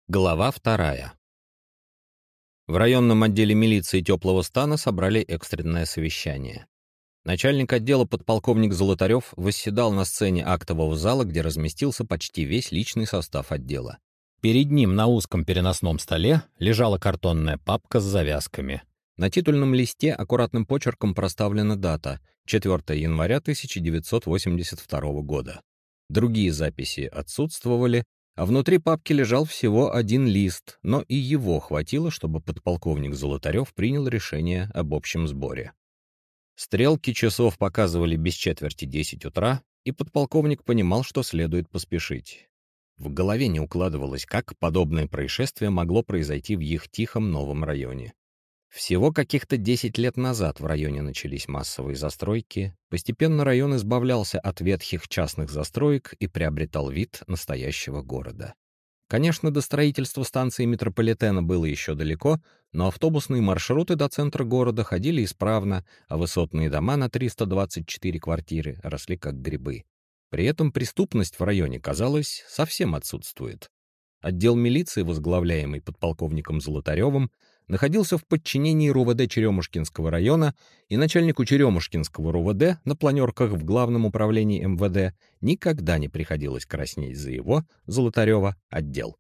Глава 2. В районном отделе милиции теплого стана собрали экстренное совещание. Начальник отдела подполковник Золотарев восседал на сцене актового зала, где разместился почти весь личный состав отдела. Перед ним на узком переносном столе лежала картонная папка с завязками. На титульном листе аккуратным почерком проставлена дата — 4 января 1982 года. Другие записи отсутствовали, а внутри папки лежал всего один лист, но и его хватило, чтобы подполковник Золотарев принял решение об общем сборе. Стрелки часов показывали без четверти 10 утра, и подполковник понимал, что следует поспешить. В голове не укладывалось, как подобное происшествие могло произойти в их тихом новом районе. Всего каких-то 10 лет назад в районе начались массовые застройки, постепенно район избавлялся от ветхих частных застроек и приобретал вид настоящего города. Конечно, до строительства станции метрополитена было еще далеко, но автобусные маршруты до центра города ходили исправно, а высотные дома на 324 квартиры росли как грибы. При этом преступность в районе, казалось, совсем отсутствует. Отдел милиции, возглавляемый подполковником Золотаревым, находился в подчинении РУВД Черемушкинского района, и начальнику Черемушкинского РУВД на планерках в Главном управлении МВД никогда не приходилось краснеть за его, Золотарева, отдел.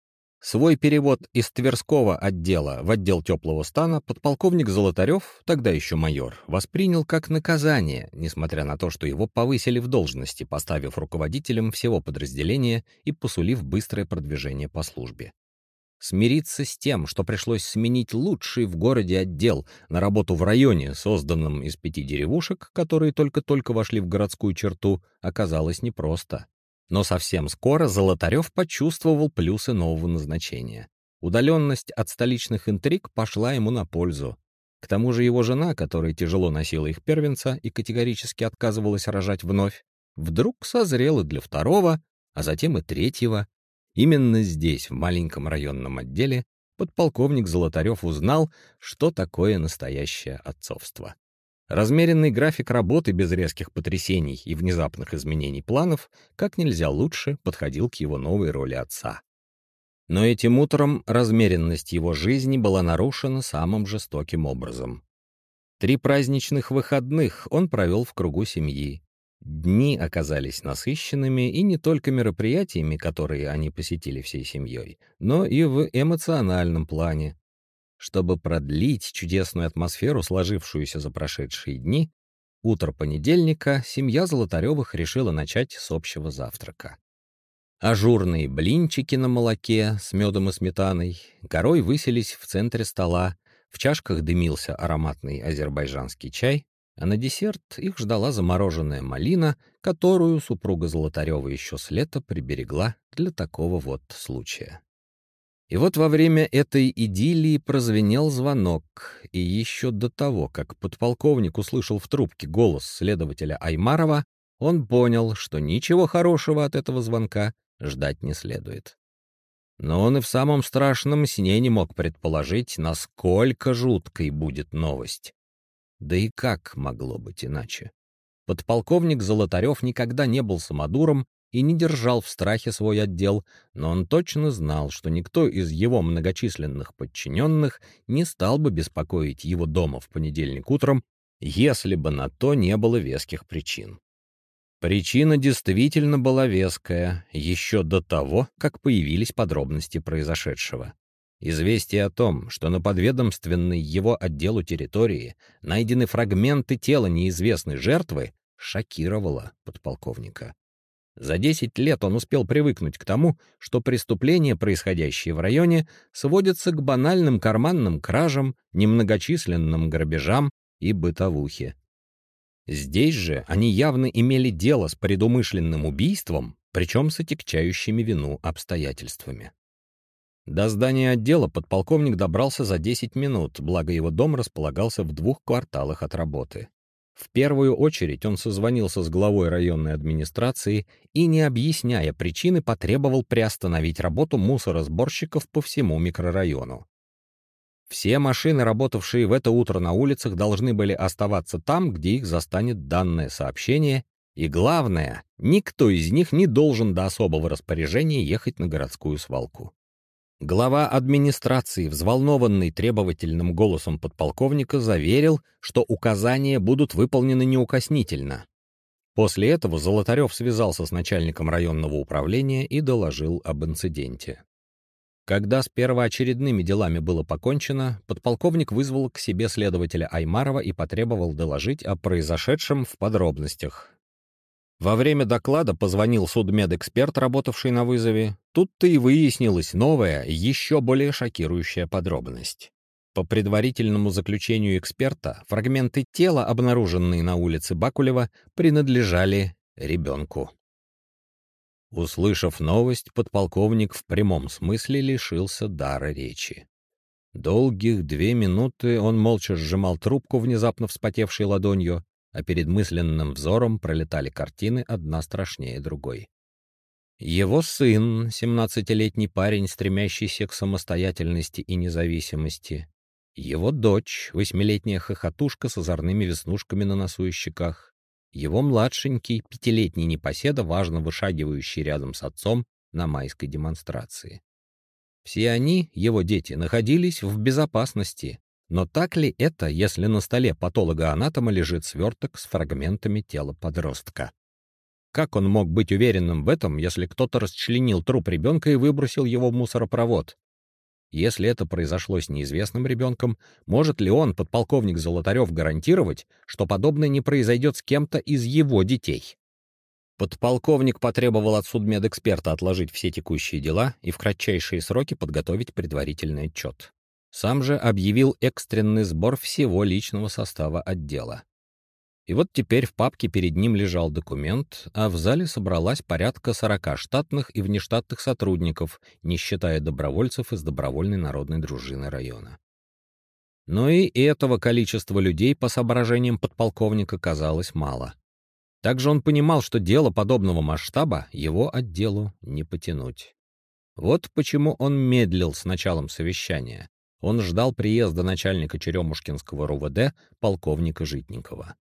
Свой перевод из Тверского отдела в отдел теплого стана подполковник Золотарев, тогда еще майор, воспринял как наказание, несмотря на то, что его повысили в должности, поставив руководителем всего подразделения и посулив быстрое продвижение по службе. Смириться с тем, что пришлось сменить лучший в городе отдел на работу в районе, созданном из 5 деревушек, которые только-только вошли в городскую черту, оказалось непросто. Но совсем скоро Золотарев почувствовал плюсы нового назначения. Удаленность от столичных интриг пошла ему на пользу. К тому же его жена, которая тяжело носила их первенца и категорически отказывалась рожать вновь, вдруг созрела для второго, а затем и третьего. Именно здесь, в маленьком районном отделе, подполковник Золотарев узнал, что такое настоящее отцовство. Размеренный график работы без резких потрясений и внезапных изменений планов как нельзя лучше подходил к его новой роли отца. Но этим утром размеренность его жизни была нарушена самым жестоким образом. 3 праздничных выходных он провел в кругу семьи. Дни оказались насыщенными и не только мероприятиями, которые они посетили всей семьей, но и в эмоциональном плане. Чтобы продлить чудесную атмосферу, сложившуюся за прошедшие дни, утро понедельника семья Золотаревых решила начать с общего завтрака. Ажурные блинчики на молоке с медом и сметаной горой высились в центре стола, в чашках дымился ароматный азербайджанский чай, а на десерт их ждала замороженная малина, которую супруга Золотарева еще с лета приберегла для такого вот случая. И вот во время этой идиллии прозвенел звонок, и еще до того, как подполковник услышал в трубке голос следователя Аймарова, он понял, что ничего хорошего от этого звонка ждать не следует. Но он и в самом страшном сне не мог предположить, насколько жуткой будет новость. Да и как могло быть иначе? Подполковник Золотарев никогда не был самодуром и не держал в страхе свой отдел, но он точно знал, что никто из его многочисленных подчиненных не стал бы беспокоить его дома в понедельник утром, если бы на то не было веских причин. Причина действительно была веская еще до того, как появились подробности произошедшего. Известие о том, что на подведомственной его отделу территории найдены фрагменты тела неизвестной жертвы, шокировало подполковника. За 10 лет он успел привыкнуть к тому, что преступления, происходящие в районе, сводятся к банальным карманным кражам, немногочисленным грабежам и бытовухе. Здесь же они явно имели дело с предумышленным убийством, причем с отягчающими вину обстоятельствами. До здания отдела подполковник добрался за 10 минут, благо его дом располагался в 2 кварталах от работы. В первую очередь он созвонился с главой районной администрации и, не объясняя причины, потребовал приостановить работу мусоросборщиков по всему микрорайону. Все машины, работавшие в это утро на улицах, должны были оставаться там, где их застанет данное сообщение, и главное, никто из них не должен до особого распоряжения ехать на городскую свалку. Глава администрации, взволнованный требовательным голосом подполковника, заверил, что указания будут выполнены неукоснительно. После этого Золотарев связался с начальником районного управления и доложил об инциденте. Когда с первоочередными делами было покончено, подполковник вызвал к себе следователя Аймарова и потребовал доложить о произошедшем в подробностях. Во время доклада позвонил судмедэксперт, работавший на вызове. Тут-то и выяснилась новая, еще более шокирующая подробность. По предварительному заключению эксперта, фрагменты тела, обнаруженные на улице Бакулева, принадлежали ребенку. Услышав новость, подполковник в прямом смысле лишился дара речи. Долгих 2 минуты он молча сжимал трубку, внезапно вспотевшей ладонью, а перед мысленным взором пролетали картины, одна страшнее другой. Его сын, 17-летний парень, стремящийся к самостоятельности и независимости. Его дочь, 8-летняя хохотушка с озорными веснушками на носу и щеках. Его младшенький, 5-летний непоседа, важно вышагивающий рядом с отцом на майской демонстрации. Все они, его дети, находились в безопасности. Но так ли это, если на столе патолога-анатома лежит сверток с фрагментами тела подростка? Как он мог быть уверенным в этом, если кто-то расчленил труп ребенка и выбросил его в мусоропровод? Если это произошло с неизвестным ребенком, может ли он, подполковник Золотарев, гарантировать, что подобное не произойдет с кем-то из его детей? Подполковник потребовал от судмедэксперта отложить все текущие дела и в кратчайшие сроки подготовить предварительный отчет. Сам же объявил экстренный сбор всего личного состава отдела. И вот теперь в папке перед ним лежал документ, а в зале собралась порядка 40 штатных и внештатных сотрудников, не считая добровольцев из добровольной народной дружины района. Но и этого количества людей, по соображениям подполковника, казалось мало. Также он понимал, что дело подобного масштаба его отделу не потянуть. Вот почему он медлил с началом совещания. Он ждал приезда начальника Черемушкинского РУВД полковника Житникова.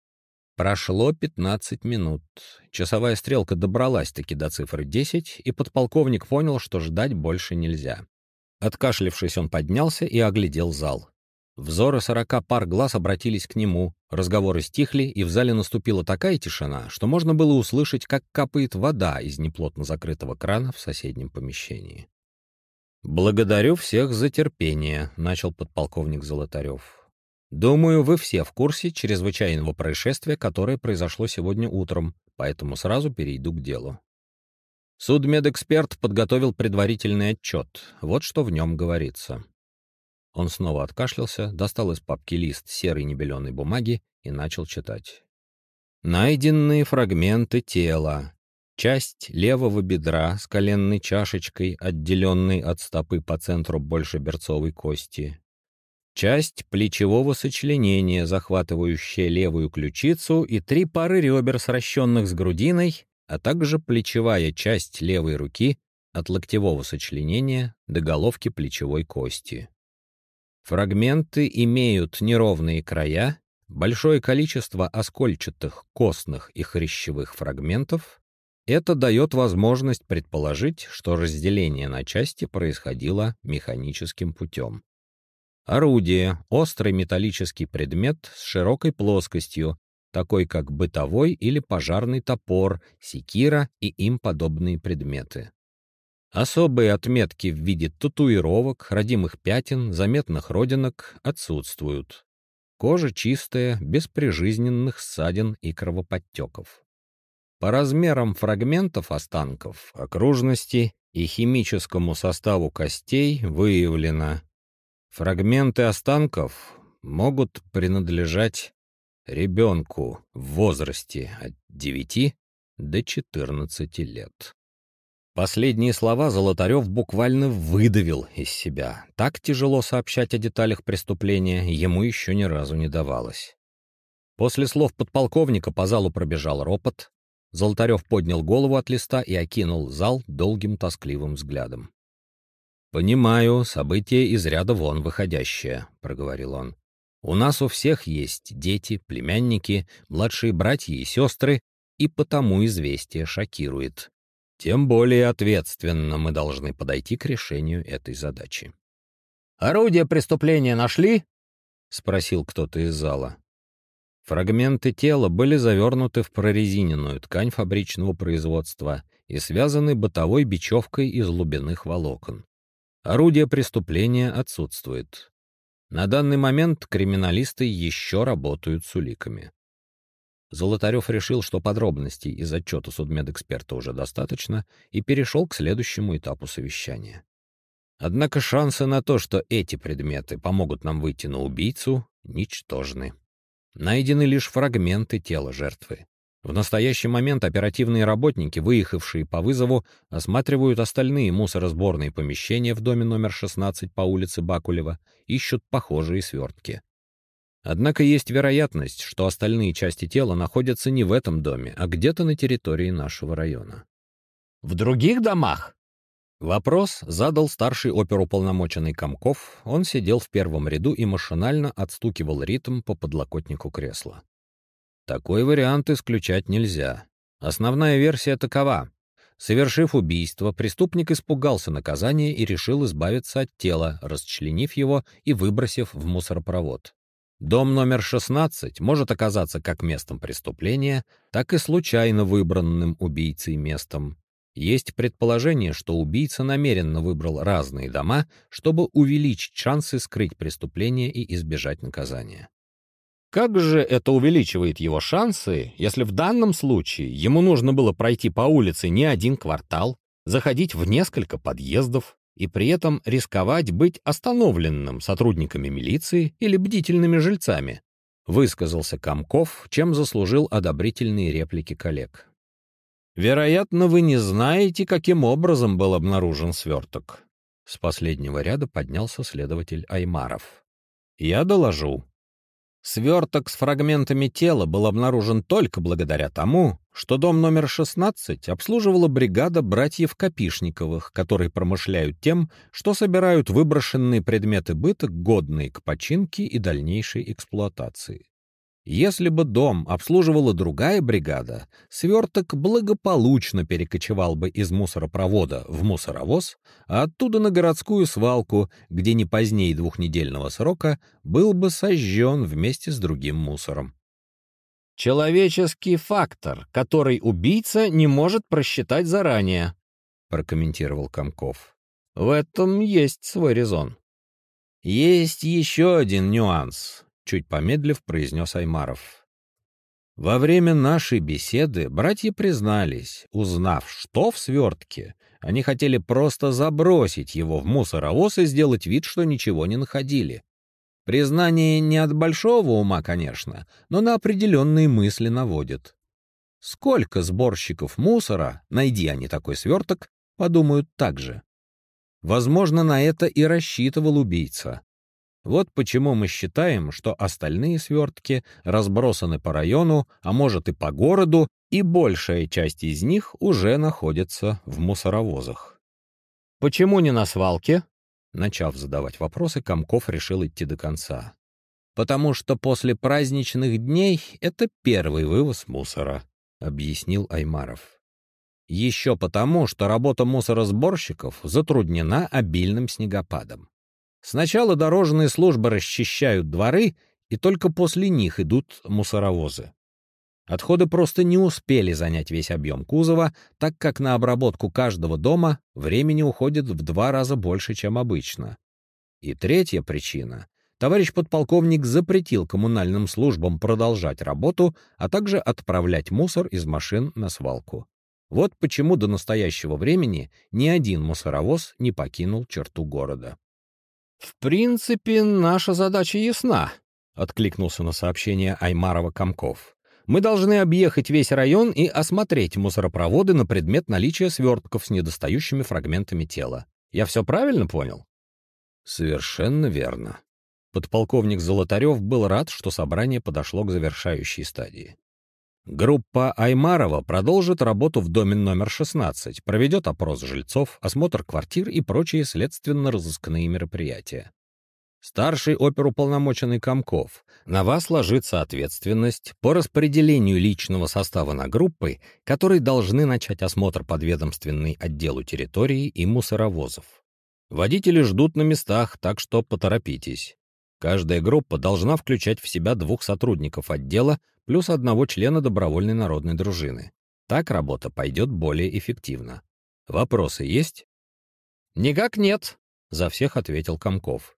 Прошло 15 минут. Часовая стрелка добралась-таки до цифры 10, и подполковник понял, что ждать больше нельзя. Откашлившись, он поднялся и оглядел зал. Взоры 40 пар глаз обратились к нему, разговоры стихли, и в зале наступила такая тишина, что можно было услышать, как капает вода из неплотно закрытого крана в соседнем помещении. «Благодарю всех за терпение», — начал подполковник Золотарев. «Думаю, вы все в курсе чрезвычайного происшествия, которое произошло сегодня утром, поэтому сразу перейду к делу. Судмедэксперт подготовил предварительный отчет. Вот что в нем говорится». Он снова откашлялся, достал из папки лист серой небеленой бумаги и начал читать. «Найденные фрагменты тела. Часть левого бедра с коленной чашечкой, отделенной от стопы по центру большеберцовой кости. Часть плечевого сочленения, захватывающая левую ключицу, и 3 пары ребер, сращенных с грудиной, а также плечевая часть левой руки от локтевого сочленения до головки плечевой кости. Фрагменты имеют неровные края, большое количество оскольчатых, костных и хрящевых фрагментов. Это дает возможность предположить, что разделение на части происходило механическим путем. Орудие — острый металлический предмет с широкой плоскостью, такой как бытовой или пожарный топор, секира и им подобные предметы. Особые отметки в виде татуировок, родимых пятен, заметных родинок отсутствуют. Кожа чистая, без прижизненных ссадин и кровоподтеков. По размерам фрагментов останков, окружности и химическому составу костей выявлено: фрагменты останков могут принадлежать ребенку в возрасте от 9 до 14 лет. Последние слова Золотарев буквально выдавил из себя. Так тяжело сообщать о деталях преступления ему еще ни разу не давалось. После слов подполковника по залу пробежал ропот. Золотарев поднял голову от листа и окинул зал долгим тоскливым взглядом. «Понимаю, событие из ряда вон выходящее», — проговорил он. «У нас у всех есть дети, племянники, младшие братья и сестры, и потому известие шокирует. тем более ответственно мы должны подойти к решению этой задачи. «Орудие преступления нашли?» — спросил кто-то из зала. Фрагменты тела были завернуты в прорезиненную ткань фабричного производства и связаны бытовой бечевкой из лубяных волокон. Орудие преступления отсутствует. На данный момент криминалисты еще работают с уликами. Золотарев решил, что подробностей из отчета судмедэксперта уже достаточно, и перешел к следующему этапу совещания. Однако шансы на то, что эти предметы помогут нам выйти на убийцу, ничтожны. Найдены лишь фрагменты тела жертвы. В настоящий момент оперативные работники, выехавшие по вызову, осматривают остальные мусоросборные помещения в доме номер 16 по улице Бакулева, ищут похожие свертки. Однако есть вероятность, что остальные части тела находятся не в этом доме, а где-то на территории нашего района. «В других домах?» Вопрос задал старший оперуполномоченный Комков. Он сидел в первом ряду и машинально отстукивал ритм по подлокотнику кресла. Такой вариант исключать нельзя. Основная версия такова. Совершив убийство, преступник испугался наказания и решил избавиться от тела, расчленив его и выбросив в мусоропровод. Дом номер 16 может оказаться как местом преступления, так и случайно выбранным убийцей местом. Есть предположение, что убийца намеренно выбрал разные дома, чтобы увеличить шансы скрыть преступление и избежать наказания. Как же это увеличивает его шансы, если в данном случае ему нужно было пройти по улице не один квартал, заходить в несколько подъездов и при этом рисковать быть остановленным сотрудниками милиции или бдительными жильцами? Высказался Комков, чем заслужил одобрительные реплики коллег. «Вероятно, вы не знаете, каким образом был обнаружен сверток». С последнего ряда поднялся следователь Аймаров. «Я доложу. Сверток с фрагментами тела был обнаружен только благодаря тому, что дом номер 16 обслуживала бригада братьев Капишниковых, которые промышляют тем, что собирают выброшенные предметы быта, годные к починке и дальнейшей эксплуатации. Если бы дом обслуживала другая бригада, сверток благополучно перекочевал бы из мусоропровода в мусоровоз, а оттуда на городскую свалку, где не позднее 2-недельного срока был бы сожжен вместе с другим мусором. «Человеческий фактор, который убийца не может просчитать заранее», — прокомментировал Комков. «В этом есть свой резон». «Есть еще один нюанс», — чуть помедлив произнес Аймаров. «Во время нашей беседы братья признались, узнав, что в свертке, они хотели просто забросить его в мусоровоз и сделать вид, что ничего не находили. Признание не от большого ума, конечно, но на определенные мысли наводит. Сколько сборщиков мусора, найди они такой сверток, подумают так же. Возможно, на это и рассчитывал убийца. Вот почему мы считаем, что остальные свертки разбросаны по району, а может и по городу, и большая часть из них уже находится в мусоровозах». «Почему не на свалке?» Начав задавать вопросы, Комков решил идти до конца. «Потому что после праздничных дней это первый вывоз мусора», — объяснил Аймаров. «Еще потому, что работа мусоросборщиков затруднена обильным снегопадом. Сначала дорожные службы расчищают дворы, и только после них идут мусоровозы. Отходы просто не успели занять весь объем кузова, так как на обработку каждого дома времени уходит в 2 раза больше, чем обычно. И третья причина. Товарищ подполковник запретил коммунальным службам продолжать работу, а также отправлять мусор из машин на свалку. Вот почему до настоящего времени ни один мусоровоз не покинул черту города». «В принципе, наша задача ясна», — откликнулся на сообщение Аймарова Комков. «Мы должны объехать весь район и осмотреть мусоропроводы на предмет наличия свертков с недостающими фрагментами тела. Я все правильно понял?» «Совершенно верно». Подполковник Золотарев был рад, что собрание подошло к завершающей стадии. Группа Аймарова продолжит работу в доме номер 16, проведет опрос жильцов, осмотр квартир и прочие следственно-розыскные мероприятия. Старший оперуполномоченный Комков, на вас ложится ответственность по распределению личного состава на группы, которые должны начать осмотр подведомственный отделу территории и мусоровозов. Водители ждут на местах, так что поторопитесь. Каждая группа должна включать в себя 2 сотрудников отдела плюс 1 члена добровольной народной дружины. Так работа пойдет более эффективно. Вопросы есть? «Никак нет», — за всех ответил Комков.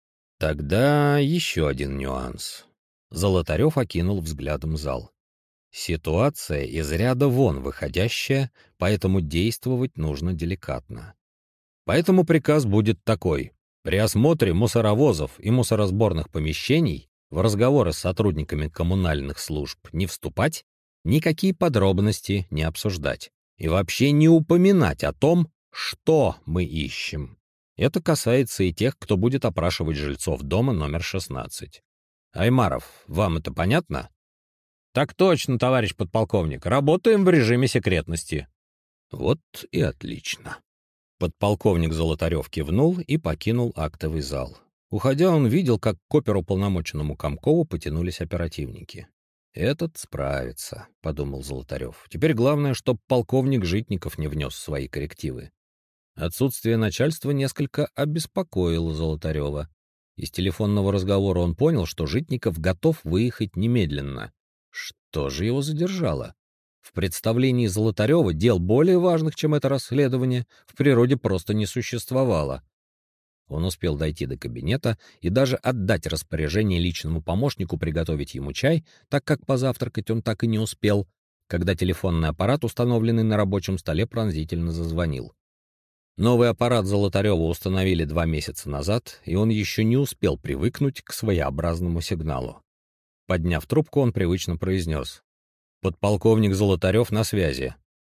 Тогда еще один нюанс. Золотарев окинул взглядом зал. Ситуация из ряда вон выходящая, поэтому действовать нужно деликатно. Поэтому приказ будет такой. При осмотре мусоровозов и мусоросборных помещений в разговоры с сотрудниками коммунальных служб не вступать, никакие подробности не обсуждать и вообще не упоминать о том, что мы ищем. Это касается и тех, кто будет опрашивать жильцов дома номер 16. Аймаров, вам это понятно? Так точно, товарищ подполковник. Работаем в режиме секретности. Вот и отлично. Подполковник Золотарев кивнул и покинул актовый зал. Уходя, он видел, как к оперуполномоченному Комкову потянулись оперативники. «Этот справится», — подумал Золотарев. «Теперь главное, чтобы полковник Житников не внес свои коррективы». Отсутствие начальства несколько обеспокоило Золотарева. Из телефонного разговора он понял, что Житников готов выехать немедленно. Что же его задержало? В представлении Золотарева дел более важных, чем это расследование, в природе просто не существовало. Он успел дойти до кабинета и даже отдать распоряжение личному помощнику приготовить ему чай, так как позавтракать он так и не успел, когда телефонный аппарат, установленный на рабочем столе, пронзительно зазвонил. Новый аппарат Золотарева установили 2 месяца назад, и он еще не успел привыкнуть к своеобразному сигналу. Подняв трубку, он привычно произнес: «Подполковник Золотарев на связи».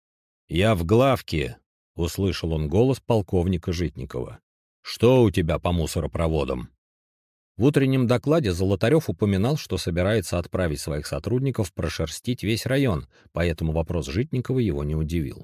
«Я в главке», — услышал он голос полковника Житникова. «Что у тебя по мусоропроводам?» В утреннем докладе Золотарев упоминал, что собирается отправить своих сотрудников прошерстить весь район, поэтому вопрос Житникова его не удивил.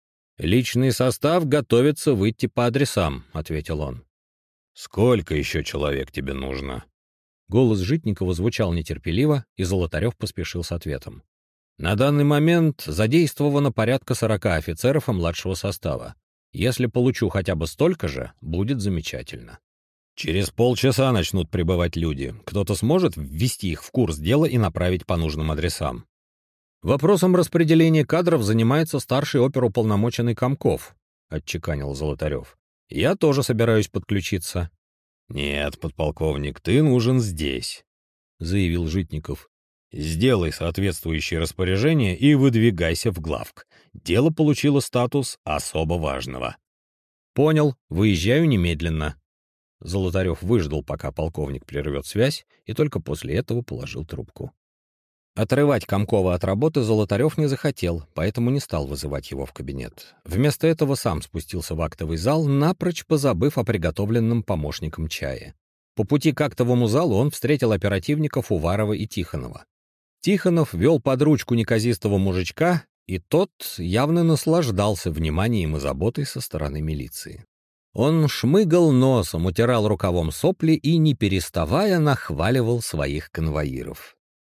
«Личный состав готовится выйти по адресам», — ответил он. «Сколько еще человек тебе нужно?» Голос Житникова звучал нетерпеливо, и Золотарев поспешил с ответом. «На данный момент задействовано порядка 40 офицеров и младшего состава. Если получу хотя бы столько же, будет замечательно. Через полчаса начнут прибывать люди. Кто-то сможет ввести их в курс дела и направить по нужным адресам?» «Вопросом распределения кадров занимается старший оперуполномоченный Комков», — отчеканил Золотарев. «Я тоже собираюсь подключиться». «Нет, подполковник, ты нужен здесь», — заявил Житников. «Сделай соответствующее распоряжение и выдвигайся в главк. Дело получило статус особо важного». «Понял, выезжаю немедленно». Золотарев выждал, пока полковник прервет связь, и только после этого положил трубку. Отрывать Комкова от работы Золотарев не захотел, поэтому не стал вызывать его в кабинет. Вместо этого сам спустился в актовый зал, напрочь позабыв о приготовленном помощником чае. По пути к актовому залу он встретил оперативников Уварова и Тихонова. Тихонов вел под ручку неказистого мужичка, и тот явно наслаждался вниманием и заботой со стороны милиции. Он шмыгал носом, утирал рукавом сопли и, не переставая, нахваливал своих конвоиров.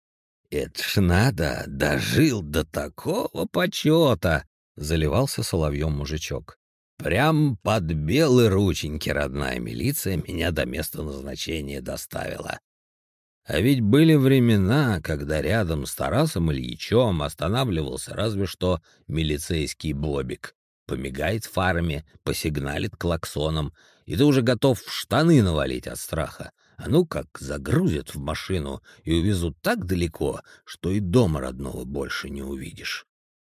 «Это ж надо, дожил до такого почета!» — заливался соловьем мужичок. «Прям под белые рученьки родная милиция меня до места назначения доставила. А ведь были времена, когда рядом с Тарасом Ильичем останавливался разве что милицейский бобик. Помигает фарами, посигналит клаксоном, и ты уже готов в штаны навалить от страха. А ну как загрузят в машину и увезут так далеко, что и дома родного больше не увидишь».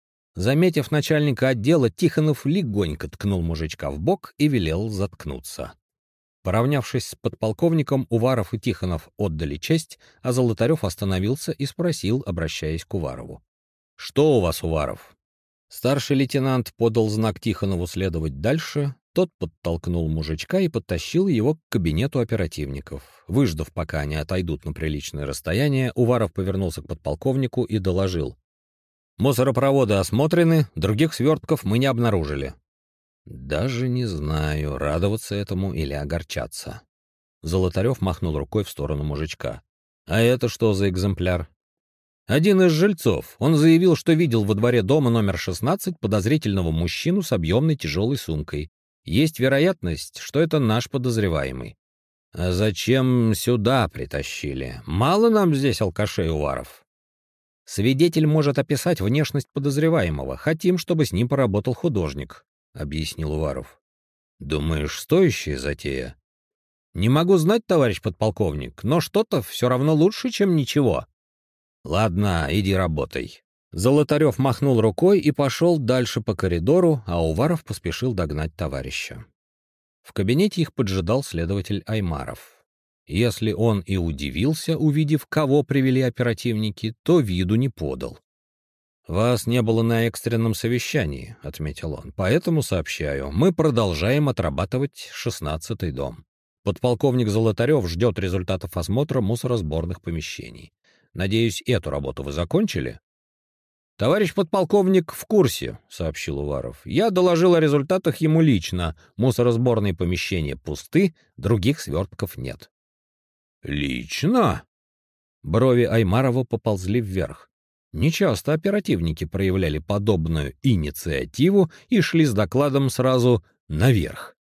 Заметив начальника отдела, Тихонов легонько ткнул мужичка в бок и велел заткнуться. Поравнявшись с подполковником, Уваров и Тихонов отдали честь, а Золотарев остановился и спросил, обращаясь к Уварову: «Что у вас, Уваров?» Старший лейтенант подал знак Тихонову следовать дальше. Тот подтолкнул мужичка и подтащил его к кабинету оперативников. Выждав, пока они отойдут на приличное расстояние, Уваров повернулся к подполковнику и доложил: «Мусоропроводы осмотрены, других свертков мы не обнаружили». «Даже не знаю, радоваться этому или огорчаться». Золотарев махнул рукой в сторону мужичка. «А это что за экземпляр?» «Один из жильцов. Он заявил, что видел во дворе дома номер 16 подозрительного мужчину с объемной тяжелой сумкой. Есть вероятность, что это наш подозреваемый». «А зачем сюда притащили? Мало нам здесь алкашей, Уваров». «Свидетель может описать внешность подозреваемого. Хотим, чтобы с ним поработал художник», — объяснил Уваров. «Думаешь, стоящая затея?» «Не могу знать, товарищ подполковник, но что-то все равно лучше, чем ничего». «Ладно, иди работай». Золотарев махнул рукой и пошел дальше по коридору, а Уваров поспешил догнать товарища. В кабинете их поджидал следователь Аймаров. Если он и удивился, увидев, кого привели оперативники, то виду не подал. «Вас не было на экстренном совещании», — отметил он, — «поэтому сообщаю, мы продолжаем отрабатывать 16-й дом. Подполковник Золотарев ждет результатов осмотра мусоросборных помещений. Надеюсь, эту работу вы закончили?» «Товарищ подполковник в курсе», — сообщил Уваров. «Я доложил о результатах ему лично. Мусоросборные помещения пусты, других свертков нет». «Лично?» Брови Аймарова поползли вверх. Нечасто оперативники проявляли подобную инициативу и шли с докладом сразу наверх.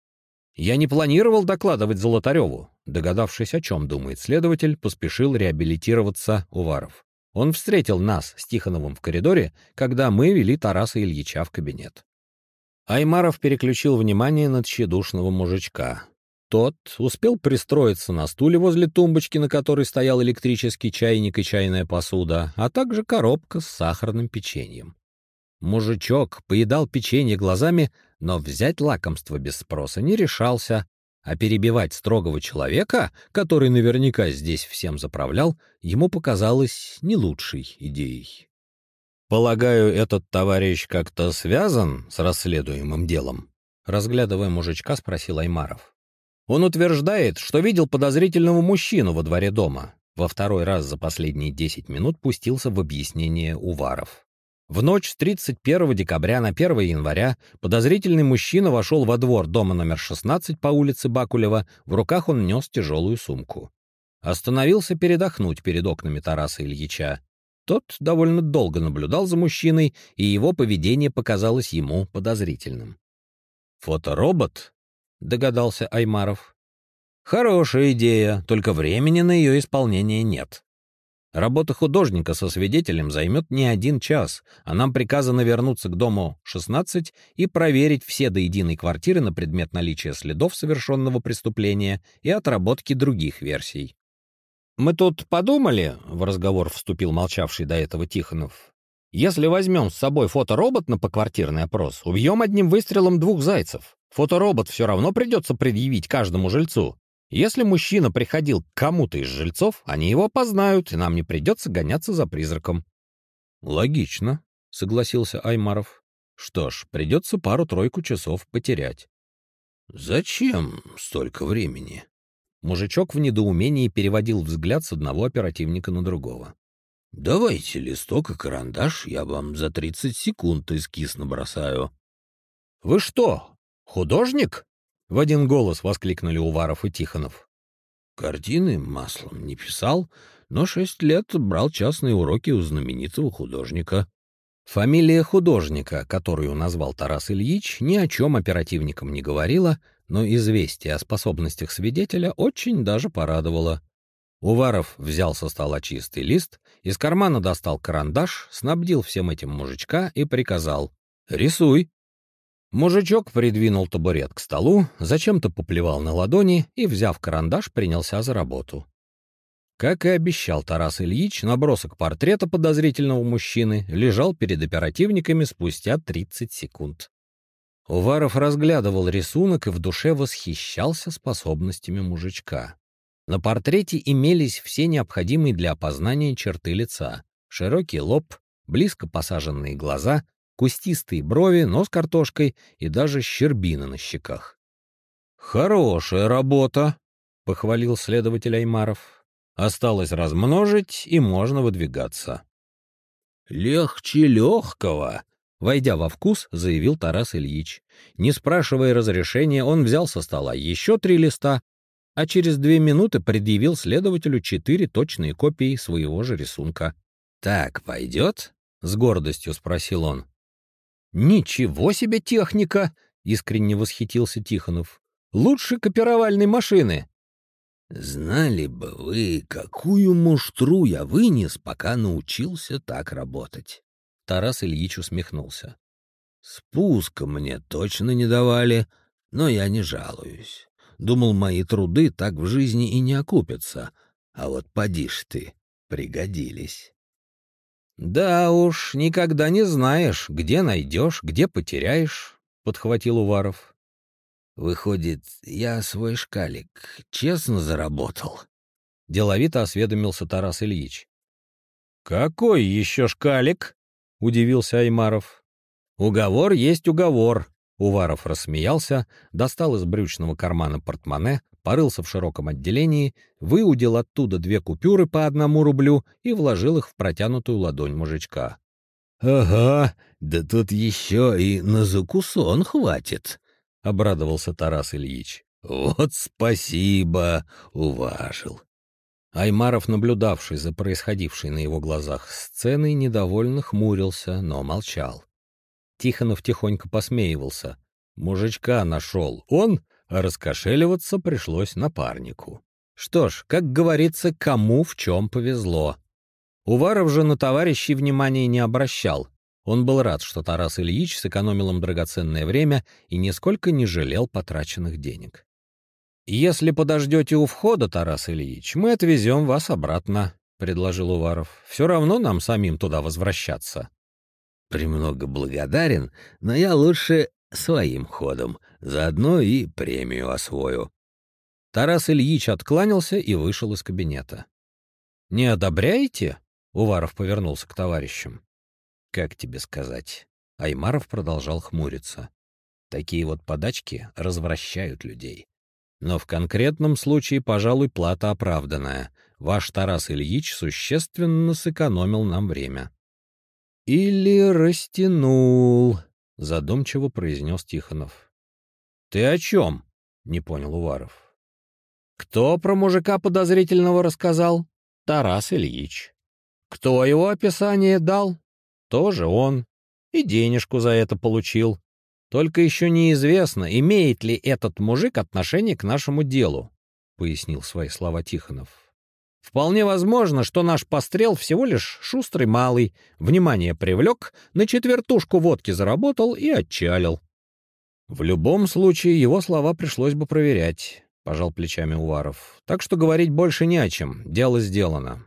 «Я не планировал докладывать Золотареву», — догадавшись, о чем думает следователь, поспешил реабилитироваться Уваров. Он встретил нас с Тихоновым в коридоре, когда мы вели Тараса Ильича в кабинет. Аймаров переключил внимание на тщедушного мужичка. Тот успел пристроиться на стуле возле тумбочки, на которой стоял электрический чайник и чайная посуда, а также коробка с сахарным печеньем. Мужичок поедал печенье глазами, но взять лакомство без спроса не решался, а перебивать строгого человека, который наверняка здесь всем заправлял, ему показалось не лучшей идеей. «Полагаю, этот товарищ как-то связан с расследуемым делом?» Разглядывая мужичка, спросил Аймаров. «Он утверждает, что видел подозрительного мужчину во дворе дома». Во второй раз за последние 10 минут пустился в объяснение Уваров. В ночь с 31 декабря на 1 января подозрительный мужчина вошел во двор дома номер 16 по улице Бакулева, в руках он нес тяжелую сумку. Остановился передохнуть перед окнами Тараса Ильича. Тот довольно долго наблюдал за мужчиной, и его поведение показалось ему подозрительным. «Фоторобот?» — догадался Аймаров. «Хорошая идея, только времени на ее исполнение нет. Работа художника со свидетелем займет не 1 час, а нам приказано вернуться к дому 16 и проверить все до единой квартиры на предмет наличия следов совершенного преступления и отработки других версий». «Мы тут подумали», — в разговор вступил молчавший до этого Тихонов, «если возьмем с собой фоторобот на поквартирный опрос, убьем одним выстрелом 2 зайцев. Фоторобот все равно придется предъявить каждому жильцу. Если мужчина приходил к кому-то из жильцов, они его опознают, и нам не придется гоняться за призраком». «Логично», — согласился Аймаров. «Что ж, придется пару-тройку часов потерять». «Зачем столько времени?» Мужичок в недоумении переводил взгляд с одного оперативника на другого. «Давайте листок и карандаш, я вам за 30 секунд эскиз набросаю». «Вы что, художник?» — в один голос воскликнули Уваров и Тихонов. «Картины маслом не писал, но 6 лет брал частные уроки у знаменитого художника». Фамилия художника, которую назвал Тарас Ильич, ни о чем оперативникам не говорила, но известие о способностях свидетеля очень даже порадовало. Уваров взял со стола чистый лист, из кармана достал карандаш, снабдил всем этим мужичка и приказал: «Рисуй». Мужичок придвинул табурет к столу, зачем-то поплевал на ладони и, взяв карандаш, принялся за работу. Как и обещал Тарас Ильич, набросок портрета подозрительного мужчины лежал перед оперативниками спустя 30 секунд. Уваров разглядывал рисунок и в душе восхищался способностями мужичка. На портрете имелись все необходимые для опознания черты лица: широкий лоб, близко посаженные глаза, кустистые брови, нос картошкой и даже щербина на щеках. «Хорошая работа», — похвалил следователь Аймаров. «Осталось размножить, и можно выдвигаться». «Легче легкого», — войдя во вкус, заявил Тарас Ильич. Не спрашивая разрешения, он взял со стола еще 3 листа, а через 2 минуты предъявил следователю 4 точные копии своего же рисунка. «Так пойдет?» — с гордостью спросил он. «Ничего себе техника!» — искренне восхитился Тихонов. «Лучше копировальной машины!» «Знали бы вы, какую муштру я вынес, пока научился так работать!» Тарас Ильич усмехнулся. «Спуска мне точно не давали, но я не жалуюсь. Думал, мои труды так в жизни и не окупятся, а вот поди ж ты, пригодились». «Да уж, никогда не знаешь, где найдешь, где потеряешь», — подхватил Уваров. «Выходит, я свой шкалик честно заработал?» — деловито осведомился Тарас Ильич. «Какой еще шкалик?» — удивился Аймаров. «Уговор есть уговор». Уваров рассмеялся, достал из брючного кармана портмоне, порылся в широком отделении, выудил оттуда 2 купюры по 1 рублю и вложил их в протянутую ладонь мужичка. «Ага, да тут еще и на закусон хватит», — обрадовался Тарас Ильич. «Вот спасибо, уважил». Аймаров, наблюдавший за происходившей на его глазах сценой, недовольно хмурился, но молчал. Тихонов тихонько посмеивался. Мужичка нашел он, а раскошеливаться пришлось напарнику. Что ж, как говорится, кому в чем повезло. Уваров же на товарищей внимания не обращал. Он был рад, что Тарас Ильич сэкономил им драгоценное время и нисколько не жалел потраченных денег. «Если подождете у входа, Тарас Ильич, мы отвезем вас обратно», — предложил Уваров. «Все равно нам самим туда возвращаться». «Премного благодарен, но я лучше своим ходом, заодно и премию освою». Тарас Ильич откланялся и вышел из кабинета. «Не одобряете?» — Уваров повернулся к товарищам. «Как тебе сказать?» Аймаров продолжал хмуриться. «Такие вот подачки развращают людей. Но в конкретном случае, пожалуй, плата оправданная. Ваш Тарас Ильич существенно сэкономил нам время». «Или растянул», — задумчиво произнес Тихонов. «Ты о чем?» — не понял Уваров. «Кто про мужика подозрительного рассказал? Тарас Ильич. Кто его описание дал? Тоже он. И денежку за это получил. Только еще неизвестно, имеет ли этот мужик отношение к нашему делу», — пояснил свои слова Тихонов. «Вполне возможно, что наш пострел всего лишь шустрый малый, внимание привлек, на 4 водки заработал и отчалил». «В любом случае его слова пришлось бы проверять», — пожал плечами Уваров. «Так что говорить больше не о чем, дело сделано».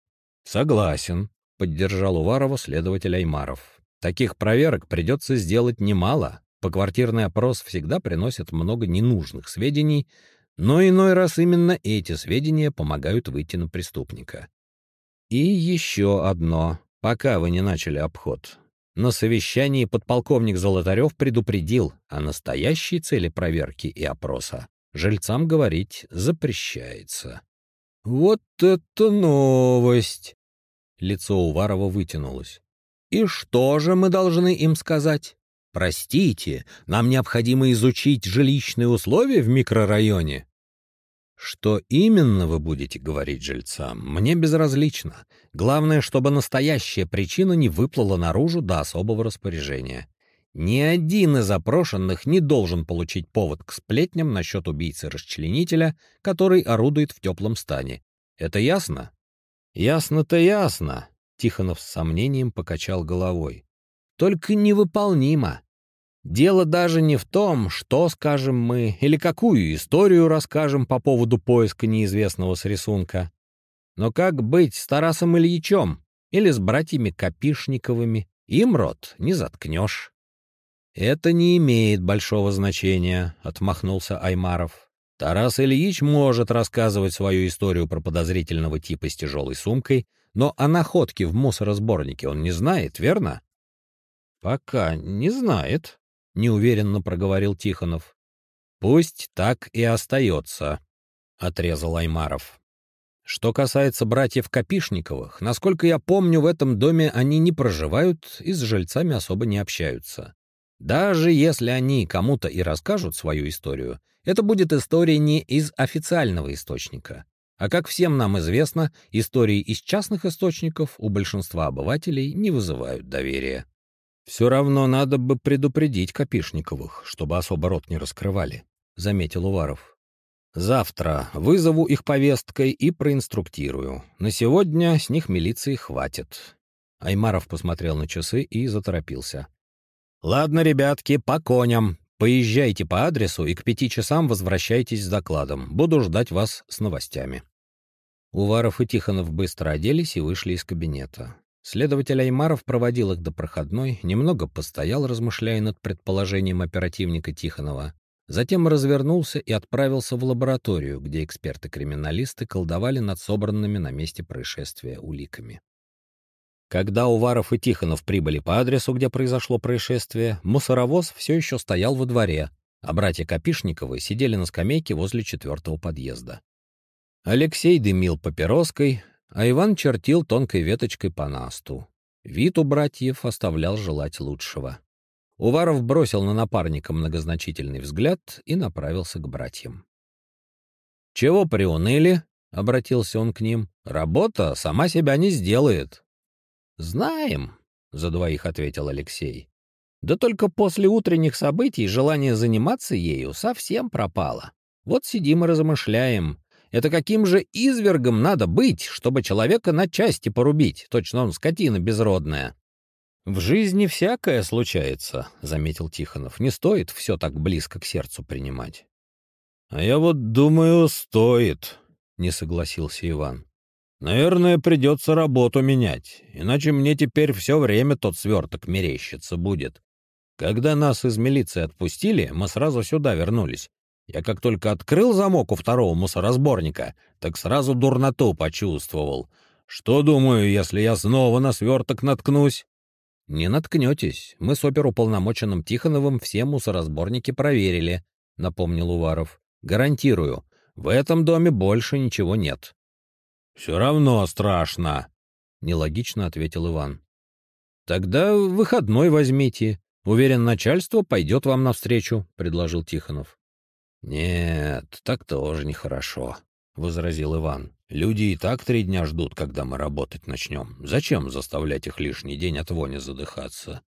«Согласен», — поддержал Уварова следователь Аймаров. «Таких проверок придется сделать немало. Поквартирный опрос всегда приносит много ненужных сведений, но иной раз именно эти сведения помогают выйти на преступника. И еще одно, пока вы не начали обход. На совещании подполковник Золотарев предупредил о настоящей цели проверки и опроса. Жильцам говорить запрещается». «Вот это новость!» Лицо Уварова вытянулось. «И что же мы должны им сказать? Простите, нам необходимо изучить жилищные условия в микрорайоне». «Что именно вы будете говорить жильцам, мне безразлично. Главное, чтобы настоящая причина не выплыла наружу до особого распоряжения. Ни один из опрошенных не должен получить повод к сплетням насчет убийцы-расчленителя, который орудует в теплом стане. Это ясно?» «Ясно-то ясно», — Тихонов с сомнением покачал головой. «Только невыполнимо. Дело даже не в том, что скажем мы или какую историю расскажем по поводу поиска неизвестного с рисунка. Но как быть с Тарасом Ильичем или с братьями Копишниковыми? Им рот не заткнешь». «Это не имеет большого значения», — отмахнулся Аймаров. «Тарас Ильич может рассказывать свою историю про подозрительного типа с тяжелой сумкой, но о находке в мусоросборнике он не знает, верно?» «Пока не знает», — неуверенно проговорил Тихонов. «Пусть так и остается», — отрезал Аймаров. «Что касается братьев Копишниковых, насколько я помню, в этом доме они не проживают и с жильцами особо не общаются. Даже если они кому-то и расскажут свою историю, это будет история не из официального источника. А как всем нам известно, истории из частных источников у большинства обывателей не вызывают доверия. «Все равно надо бы предупредить Копишниковых, чтобы особо рот не раскрывали», — заметил Уваров. «Завтра вызову их повесткой и проинструктирую. На сегодня с них милиции хватит». Аймаров посмотрел на часы и заторопился. «Ладно, ребятки, по коням. Поезжайте по адресу и к 5 часам возвращайтесь с докладом. Буду ждать вас с новостями». Уваров и Тихонов быстро оделись и вышли из кабинета. Следователь Аймаров проводил их до проходной, немного постоял, размышляя над предположением оперативника Тихонова, затем развернулся и отправился в лабораторию, где эксперты-криминалисты колдовали над собранными на месте происшествия уликами. Когда Уваров и Тихонов прибыли по адресу, где произошло происшествие, мусоровоз все еще стоял во дворе, а братья Копишниковы сидели на скамейке возле 4-го подъезда. Алексей дымил папироской, а Иван чертил тонкой веточкой по насту. Вид у братьев оставлял желать лучшего. Уваров бросил на напарника многозначительный взгляд и направился к братьям. «Чего приуныли?» — обратился он к ним. «Работа сама себя не сделает». «Знаем», — за двоих ответил Алексей. «Да только после утренних событий желание заниматься ею совсем пропало. Вот сидим и размышляем. Это каким же извергом надо быть, чтобы человека на части порубить, точно он скотина безродная?» «В жизни всякое случается», — заметил Тихонов. «Не стоит все так близко к сердцу принимать». «А я вот думаю, стоит», — не согласился Иван. «Наверное, придется работу менять, иначе мне теперь все время тот сверток мерещится будет. Когда нас из милиции отпустили, мы сразу сюда вернулись. Я как только открыл замок у 2-го мусоросборника, так сразу дурноту почувствовал. Что думаю, если я снова на сверток наткнусь?» «Не наткнетесь. Мы с оперуполномоченным Тихоновым все мусоросборники проверили», — напомнил Уваров. «Гарантирую, в этом доме больше ничего нет». «Все равно страшно», — нелогично ответил Иван. «Тогда выходной возьмите. Уверен, начальство пойдет вам навстречу», — предложил Тихонов. «Нет, так тоже нехорошо», — возразил Иван. «Люди и так 3 дня ждут, когда мы работать начнем. Зачем заставлять их лишний день от вони задыхаться?»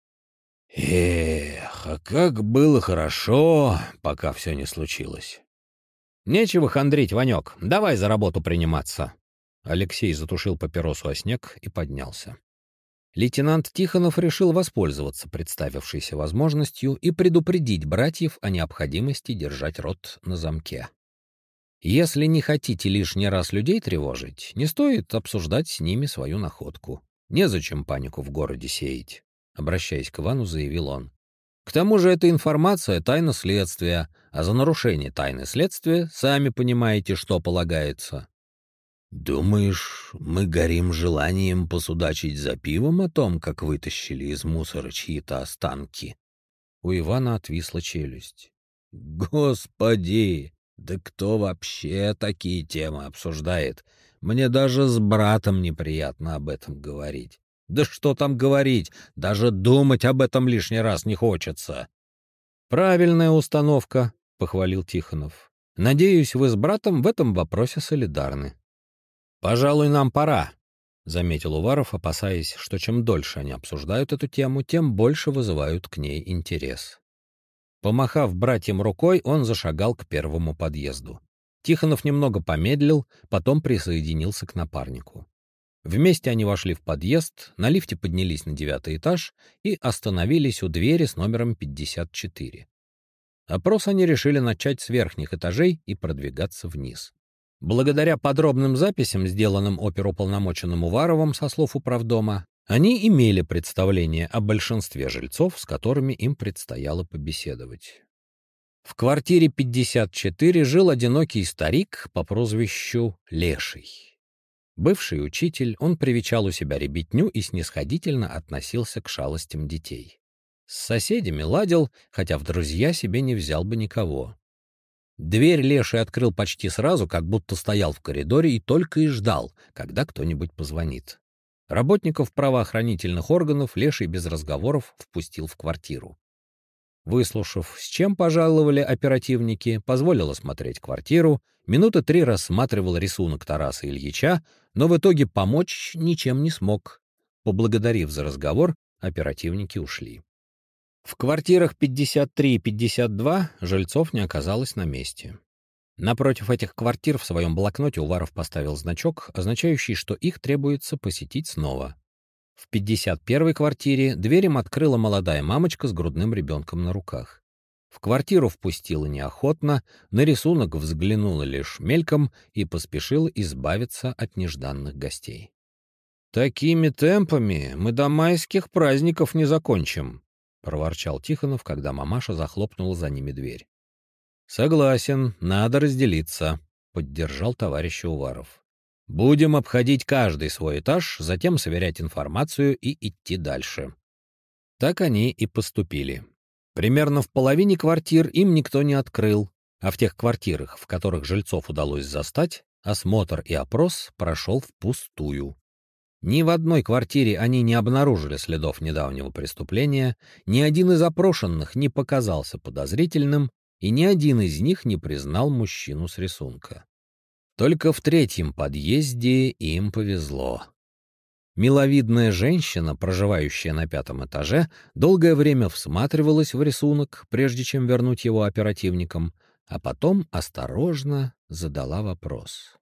«Эх, а как было хорошо, пока все не случилось». «Нечего хандрить, Ванек, давай за работу приниматься». Алексей затушил папиросу о снег и поднялся. Лейтенант Тихонов решил воспользоваться представившейся возможностью и предупредить братьев о необходимости держать рот на замке. Если не хотите лишний раз людей тревожить, не стоит обсуждать с ними свою находку. Незачем панику в городе сеять, — обращаясь к Ивану, заявил он. К тому же эта информация — тайна следствия, а за нарушение тайны следствия сами понимаете, что полагается. «Думаешь, мы горим желанием посудачить за пивом о том, как вытащили из мусора чьи-то останки?» У Ивана отвисла челюсть. «Господи! Да кто вообще такие темы обсуждает? Мне даже с братом неприятно об этом говорить. Да что там говорить, даже думать об этом лишний раз не хочется». «Правильная установка», — похвалил Тихонов. «Надеюсь, вы с братом в этом вопросе солидарны». «Пожалуй, нам пора», — заметил Уваров, опасаясь, что чем дольше они обсуждают эту тему, тем больше вызывают к ней интерес. Помахав братьям рукой, он зашагал к 1-му подъезду. Тихонов немного помедлил, потом присоединился к напарнику. Вместе они вошли в подъезд, на лифте поднялись на 9-й этаж и остановились у двери с номером 54. Опрос они решили начать с верхних этажей и продвигаться вниз. Благодаря подробным записям, сделанным оперуполномоченным Уваровым со слов управдома, они имели представление о большинстве жильцов, с которыми им предстояло побеседовать. В квартире 54 жил одинокий старик по прозвищу Леший. Бывший учитель, он привечал у себя ребятню и снисходительно относился к шалостям детей. С соседями ладил, хотя в друзья себе не взял бы никого. Дверь Леший открыл почти сразу, как будто стоял в коридоре и только и ждал, когда кто-нибудь позвонит. Работников правоохранительных органов Леший без разговоров впустил в квартиру. Выслушав, с чем пожаловали оперативники, позволил осмотреть квартиру, минуты 3 рассматривал рисунок Тараса Ильича, но в итоге помочь ничем не смог. Поблагодарив за разговор, оперативники ушли. В квартирах 53 и 52 жильцов не оказалось на месте. Напротив этих квартир в своем блокноте Уваров поставил значок, означающий, что их требуется посетить снова. В 51-й квартире дверь им открыла молодая мамочка с грудным ребенком на руках. В квартиру впустила неохотно, на рисунок взглянула лишь мельком и поспешила избавиться от нежданных гостей. «Такими темпами мы до майских праздников не закончим», — проворчал Тихонов, когда мамаша захлопнула за ними дверь. «Согласен, надо разделиться», — поддержал товарищ Уваров. «Будем обходить каждый свой этаж, затем сверять информацию и идти дальше». Так они и поступили. Примерно в половине квартир им никто не открыл, а в тех квартирах, в которых жильцов удалось застать, осмотр и опрос прошел впустую. Ни в одной квартире они не обнаружили следов недавнего преступления, ни один из опрошенных не показался подозрительным, и ни один из них не признал мужчину с рисунка. Только в 3-м подъезде им повезло. Миловидная женщина, проживающая на 5-м этаже, долгое время всматривалась в рисунок, прежде чем вернуть его оперативникам, а потом осторожно задала вопрос.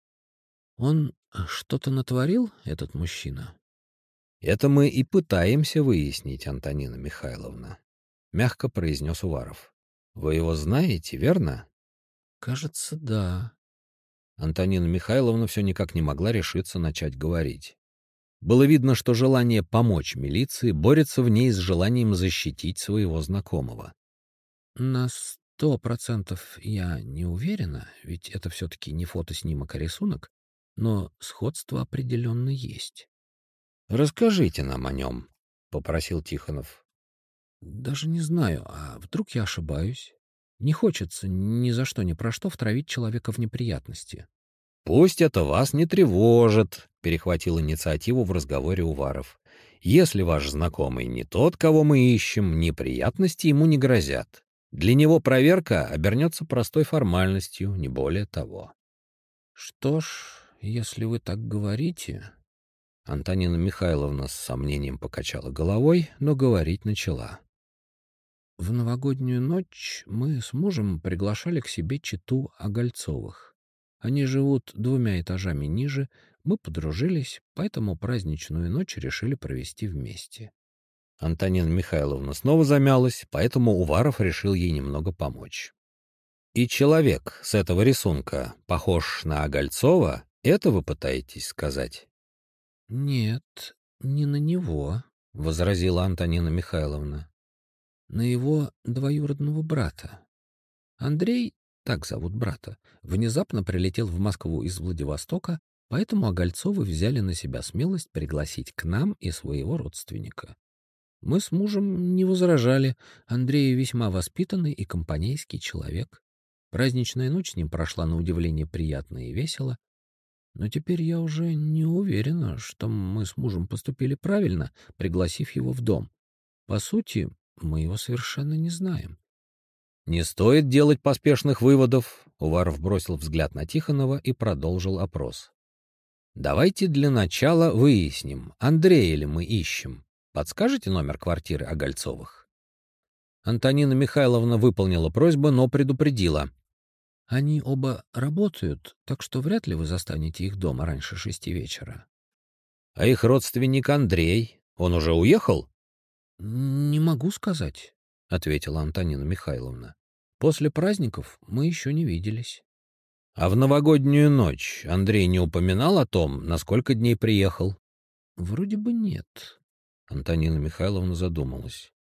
«Он что-то натворил, этот мужчина?» «Это мы и пытаемся выяснить, Антонина Михайловна», — мягко произнес Уваров. «Вы его знаете, верно?» «Кажется, да». Антонина Михайловна все никак не могла решиться начать говорить. Было видно, что желание помочь милиции борется в ней с желанием защитить своего знакомого. «На 100% я не уверена, ведь это все-таки не фотоснимок, а рисунок, но сходство определенно есть». «Расскажите нам о нем», — попросил Тихонов. «Даже не знаю, а вдруг я ошибаюсь? Не хочется ни за что ни про что втравить человека в неприятности». «Пусть это вас не тревожит», — перехватил инициативу в разговоре Уваров. «Если ваш знакомый не тот, кого мы ищем, неприятности ему не грозят. Для него проверка обернется простой формальностью, не более того». «Что ж, если вы так говорите...» Антонина Михайловна с сомнением покачала головой, но говорить начала. «В новогоднюю ночь мы с мужем приглашали к себе чету Огольцовых. Они живут 2 этажами ниже, мы подружились, поэтому праздничную ночь решили провести вместе». Антонина Михайловна снова замялась, поэтому Уваров решил ей немного помочь. «И человек с этого рисунка похож на Огольцова? Это вы пытаетесь сказать?» «Нет, не на него», — возразила Антонина Михайловна. «На его двоюродного брата. Андрей, так зовут брата, внезапно прилетел в Москву из Владивостока, поэтому Огольцовы взяли на себя смелость пригласить к нам и своего родственника. Мы с мужем не возражали. Андрей весьма воспитанный и компанейский человек. Праздничная ночь с ним прошла на удивление приятно и весело. Но теперь я уже не уверена, что мы с мужем поступили правильно, пригласив его в дом. По сути, мы его совершенно не знаем». «Не стоит делать поспешных выводов», — Уваров бросил взгляд на Тихонова и продолжил опрос. «Давайте для начала выясним, Андрея ли мы ищем. Подскажете номер квартиры Огольцовых?» Антонина Михайловна выполнила просьбу, но предупредила. «Они оба работают, так что вряд ли вы застанете их дома раньше 6 вечера». «А их родственник Андрей, он уже уехал?» «Не могу сказать», — ответила Антонина Михайловна. «После праздников мы еще не виделись». «А в новогоднюю ночь Андрей не упоминал о том, на сколько дней приехал?» «Вроде бы нет». Антонина Михайловна задумалась.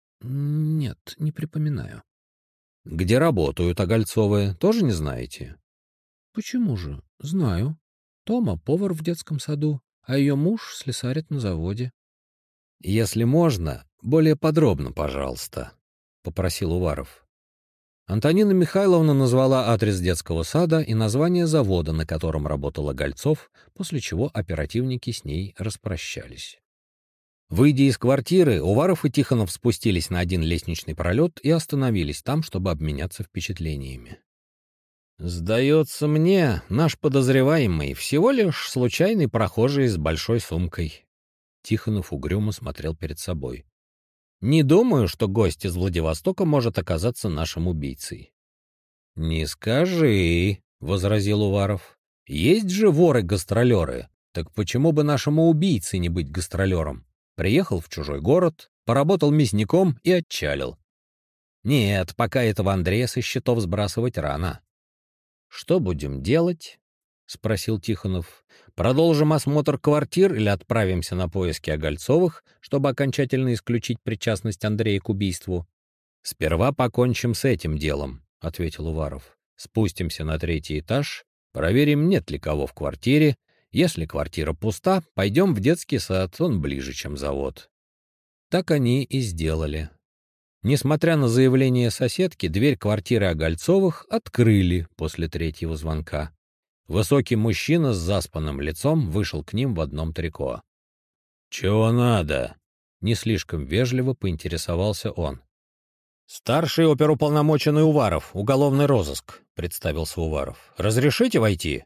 «Нет, не припоминаю». «Где работают Огольцовы, тоже не знаете?» «Почему же? Знаю. Тома — повар в детском саду, а ее муж — слесарит на заводе». «Если можно, более подробно, пожалуйста», — попросил Уваров. Антонина Михайловна назвала адрес детского сада и название завода, на котором работал Огольцов, после чего оперативники с ней распрощались. Выйдя из квартиры, Уваров и Тихонов спустились на один лестничный пролет и остановились там, чтобы обменяться впечатлениями. «Сдается мне, наш подозреваемый всего лишь случайный прохожий с большой сумкой». Тихонов угрюмо смотрел перед собой. «Не думаю, что гость из Владивостока может оказаться нашим убийцей». «Не скажи», — возразил Уваров. «Есть же воры-гастролеры. Так почему бы нашему убийце не быть гастролером? Приехал в чужой город, поработал мясником и отчалил. Нет, пока этого Андрея со счетов сбрасывать рано». «Что будем делать?» — спросил Тихонов. «Продолжим осмотр квартир или отправимся на поиски Огольцовых, чтобы окончательно исключить причастность Андрея к убийству?» «Сперва покончим с этим делом», — ответил Уваров. «Спустимся на 3-й этаж, проверим, нет ли кого в квартире. Если квартира пуста, пойдем в детский сад, он ближе, чем завод». Так они и сделали. Несмотря на заявление соседки, дверь квартиры Огольцовых открыли после 3-го звонка. Высокий мужчина с заспанным лицом вышел к ним в одном трико. «Чего надо?» — не слишком вежливо поинтересовался он. «Старший оперуполномоченный Уваров, уголовный розыск», — представился Уваров. «Разрешите войти?»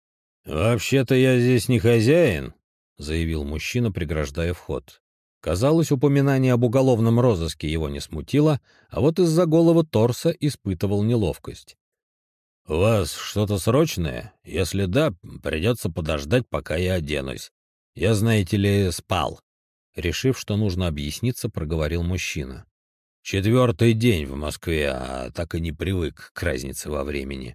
«Вообще-то я здесь не хозяин», — заявил мужчина, преграждая вход. Казалось, упоминание об уголовном розыске его не смутило, а вот из-за голого торса испытывал неловкость. «У вас что-то срочное? Если да, придется подождать, пока я оденусь. Я, знаете ли, спал». Решив, что нужно объясниться, проговорил мужчина. «4-й день в Москве, а так и не привык к разнице во времени».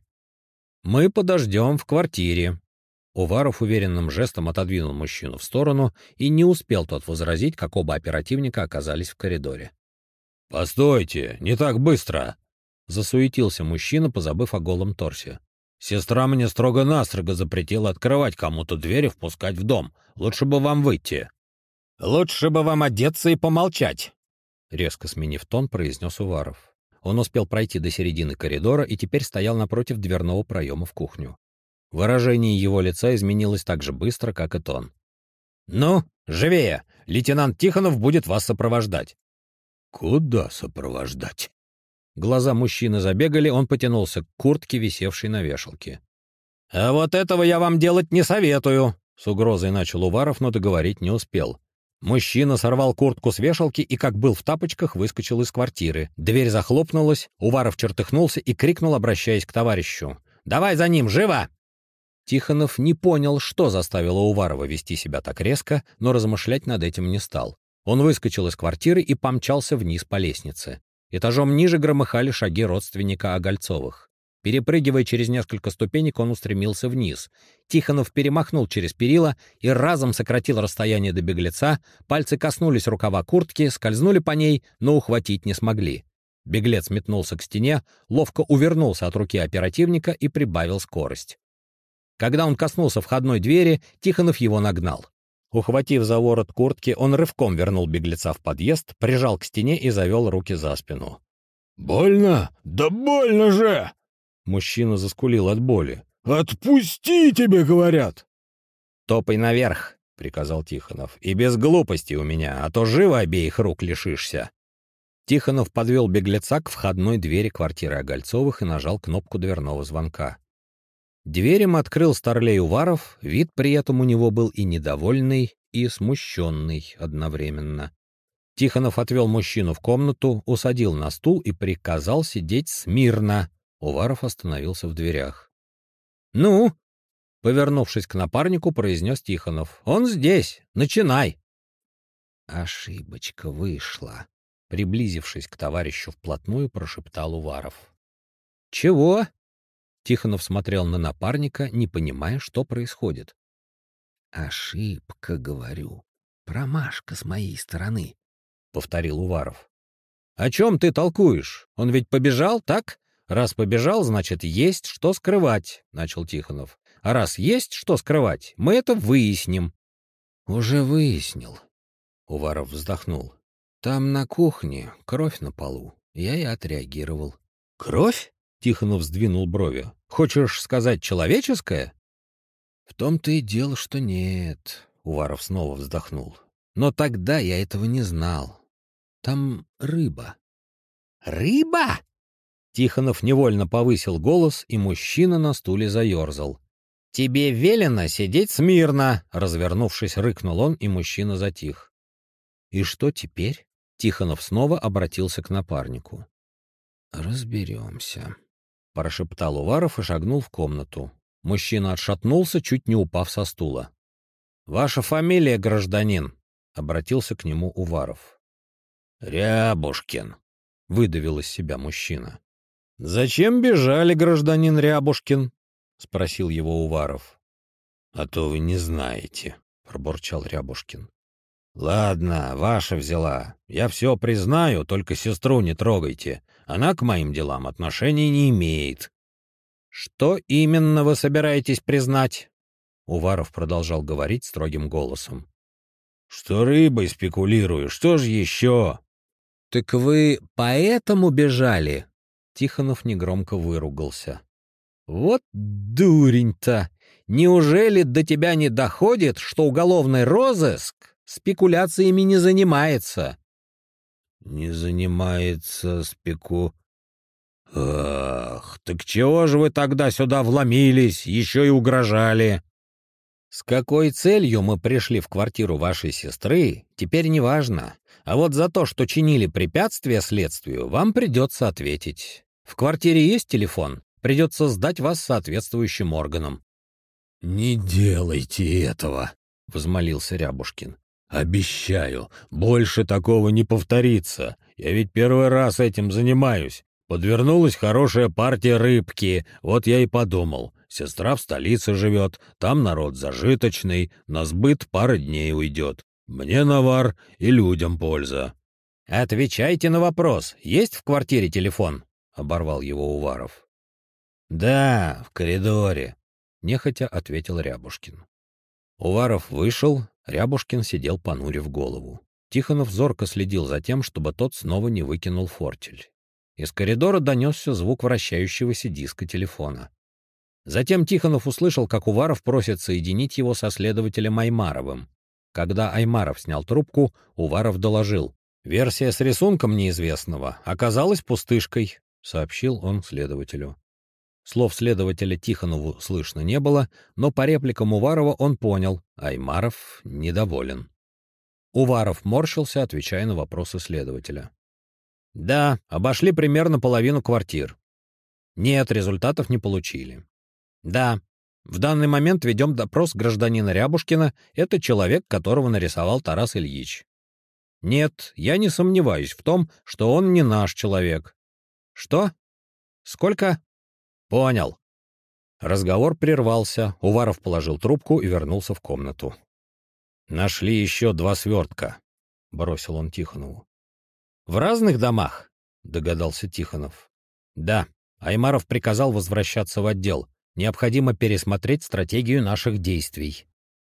«Мы подождем в квартире». Уваров уверенным жестом отодвинул мужчину в сторону, и не успел тот возразить, как оба оперативника оказались в коридоре. «Постойте, не так быстро!» — засуетился мужчина, позабыв о голом торсе. «Сестра мне строго-настрого запретила открывать кому-то дверь и впускать в дом. Лучше бы вам выйти». «Лучше бы вам одеться и помолчать», — резко сменив тон, произнес Уваров. Он успел пройти до середины коридора и теперь стоял напротив дверного проема в кухню. Выражение его лица изменилось так же быстро, как и тон. «Ну, живее! Лейтенант Тихонов будет вас сопровождать». «Куда сопровождать?» Глаза мужчины забегали, он потянулся к куртке, висевшей на вешалке. «А вот этого я вам делать не советую», — с угрозой начал Уваров, но договорить не успел. Мужчина сорвал куртку с вешалки и, как был в тапочках, выскочил из квартиры. Дверь захлопнулась, Уваров чертыхнулся и крикнул, обращаясь к товарищу. «Давай за ним, живо!» Тихонов не понял, что заставило Уварова вести себя так резко, но размышлять над этим не стал. Он выскочил из квартиры и помчался вниз по лестнице. Этажом ниже громыхали шаги родственника Огольцовых. Перепрыгивая через несколько ступенек, он устремился вниз. Тихонов перемахнул через перила и разом сократил расстояние до беглеца, пальцы коснулись рукава куртки, скользнули по ней, но ухватить не смогли. Беглец метнулся к стене, ловко увернулся от руки оперативника и прибавил скорость. Когда он коснулся входной двери, Тихонов его нагнал. Ухватив за ворот куртки, он рывком вернул беглеца в подъезд, прижал к стене и завел руки за спину. «Больно? Да больно же!» Мужчина заскулил от боли. «Отпусти, тебе говорят!» «Топай наверх», — приказал Тихонов. «И без глупостей у меня, а то живо обеих рук лишишься». Тихонов подвел беглеца к входной двери квартиры Огольцовых и нажал кнопку дверного звонка. Дверь им открыл старлей Уваров, вид при этом у него был и недовольный, и смущенный одновременно. Тихонов отвел мужчину в комнату, усадил на стул и приказал сидеть смирно. Уваров остановился в дверях. «Ну?» — повернувшись к напарнику, произнес Тихонов. «Он здесь. Начинай!» «Ошибочка вышла», — приблизившись к товарищу вплотную, прошептал Уваров. «Чего?» Тихонов смотрел на напарника, не понимая, что происходит. «Ошибка, говорю. Промашка с моей стороны», — повторил Уваров. «О чем ты толкуешь? Он ведь побежал, так? Раз побежал, значит, есть что скрывать», — начал Тихонов. «А раз есть что скрывать, мы это выясним». «Уже выяснил», — Уваров вздохнул. «Там на кухне кровь на полу. Я и отреагировал». «Кровь?» — Тихонов сдвинул брови. «Хочешь сказать, человеческая?» «В том-то и дело, что нет», — Уваров снова вздохнул. Но тогда я этого не знал. Там рыба». «Рыба?» Тихонов невольно повысил голос, и мужчина на стуле заерзал. «Тебе велено сидеть смирно!» Развернувшись, рыкнул он, и мужчина затих. «И что теперь?» Тихонов снова обратился к напарнику. «Разберемся», — прошептал Уваров и шагнул в комнату. Мужчина отшатнулся, чуть не упав со стула. «Ваша фамилия, гражданин?» — обратился к нему Уваров. «Рябушкин», — выдавил из себя мужчина. «Зачем бежали, гражданин Рябушкин?» — спросил его Уваров. «А то вы не знаете», — пробурчал Рябушкин. «Ладно, ваша взяла. Я все признаю, только сестру не трогайте. Она к моим делам отношения не имеет». «Что именно вы собираетесь признать?» Уваров продолжал говорить строгим голосом. «Что рыбой спекулирую, что же еще?» «Так вы поэтому бежали?» Тихонов негромко выругался. «Вот дурень-то! Неужели до тебя не доходит, что уголовный розыск спекуляциями не занимается?» «Не занимается Ах, так чего же вы тогда сюда вломились, еще и угрожали?» «С какой целью мы пришли в квартиру вашей сестры, теперь не важно. А вот за то, что чинили препятствия следствию, вам придется ответить. В квартире есть телефон? Придется сдать вас соответствующим органам». «Не делайте этого», — взмолился Рябушкин. «Обещаю, больше такого не повторится. Я ведь первый раз этим занимаюсь. Подвернулась хорошая партия рыбки, вот я и подумал. Сестра в столице живет, там народ зажиточный, на сбыт пара дней уйдет. Мне навар и людям польза». «Отвечайте на вопрос, есть в квартире телефон?» — оборвал его Уваров. «Да, в коридоре», — нехотя ответил Рябушкин. Уваров вышел, Рябушкин сидел, понурив голову. Тихонов зорко следил за тем, чтобы тот снова не выкинул фортель. Из коридора донесся звук вращающегося диска телефона. Затем Тихонов услышал, как Уваров просит соединить его со следователем Аймаровым. Когда Аймаров снял трубку, Уваров доложил. «Версия с рисунком неизвестного оказалась пустышкой», — сообщил он следователю. Слов следователя Тихонову слышно не было, но по репликам Уварова он понял — Аймаров недоволен. Уваров морщился, отвечая на вопросы следователя. «Да, обошли примерно половину квартир. Нет, результатов не получили. Да, в данный момент ведем допрос гражданина Рябушкина, это человек, которого нарисовал Тарас Ильич. Нет, я не сомневаюсь в том, что он не наш человек. Что? Сколько? Понял». Разговор прервался, Уваров положил трубку и вернулся в комнату. «Нашли еще 2 свертка», — бросил он Тихонову. «В разных домах?» — догадался Тихонов. «Да, Аймаров приказал возвращаться в отдел. Необходимо пересмотреть стратегию наших действий».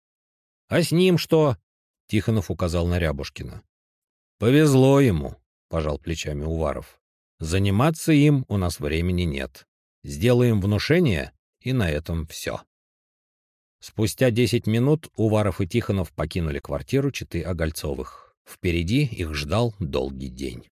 «А с ним что?» — Тихонов указал на Рябушкина. «Повезло ему», — пожал плечами Уваров. «Заниматься им у нас времени нет. Сделаем внушение, и на этом все». Спустя 10 минут Уваров и Тихонов покинули квартиру четы Огольцовых. Впереди их ждал долгий день.